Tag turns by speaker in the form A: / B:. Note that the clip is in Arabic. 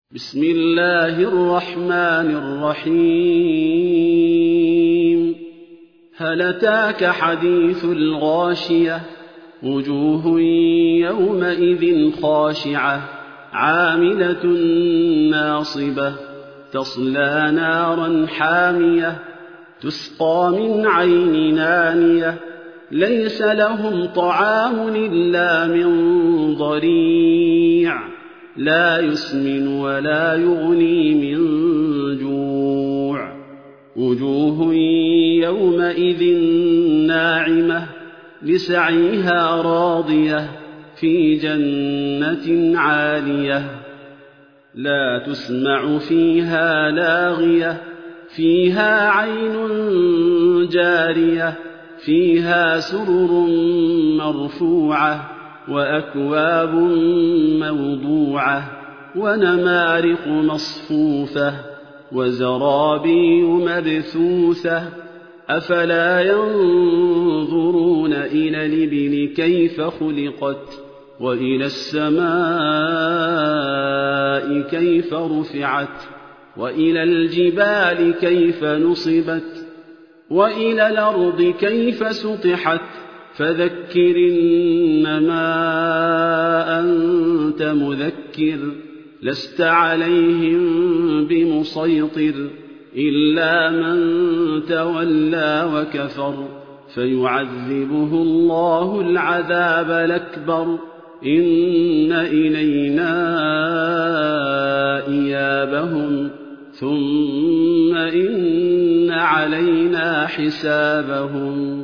A: بسم الله الرحمن الرحيم هل أتاك حديث الغاشية وجوه يومئذ خاشعة عاملة ناصبة تصلى نارا حامية تسقى من عين نانية ليس لهم طعام إلا من ضريع لا يسمن ولا يغني من جوع وجوه يومئذ ناعمة لسعيها راضية في جنة عالية لا تسمع فيها لاغية فيها عين جارية فيها سرر مرفوعة وأكواب موضوعة ونمارق مصفوفة وزرابي مبثوثة أفلا ينظرون إلى الإبل كيف خلقت وإلى السماء كيف رفعت وإلى الجبال كيف نصبت وإلى الأرض كيف سطحت فذكر إنما أنت مذكر لست عليهم بمسيطر إلا من تولى وكفر فيعذبه الله العذاب الأكبر إن إلينا إيابهم ثم إن علينا حسابهم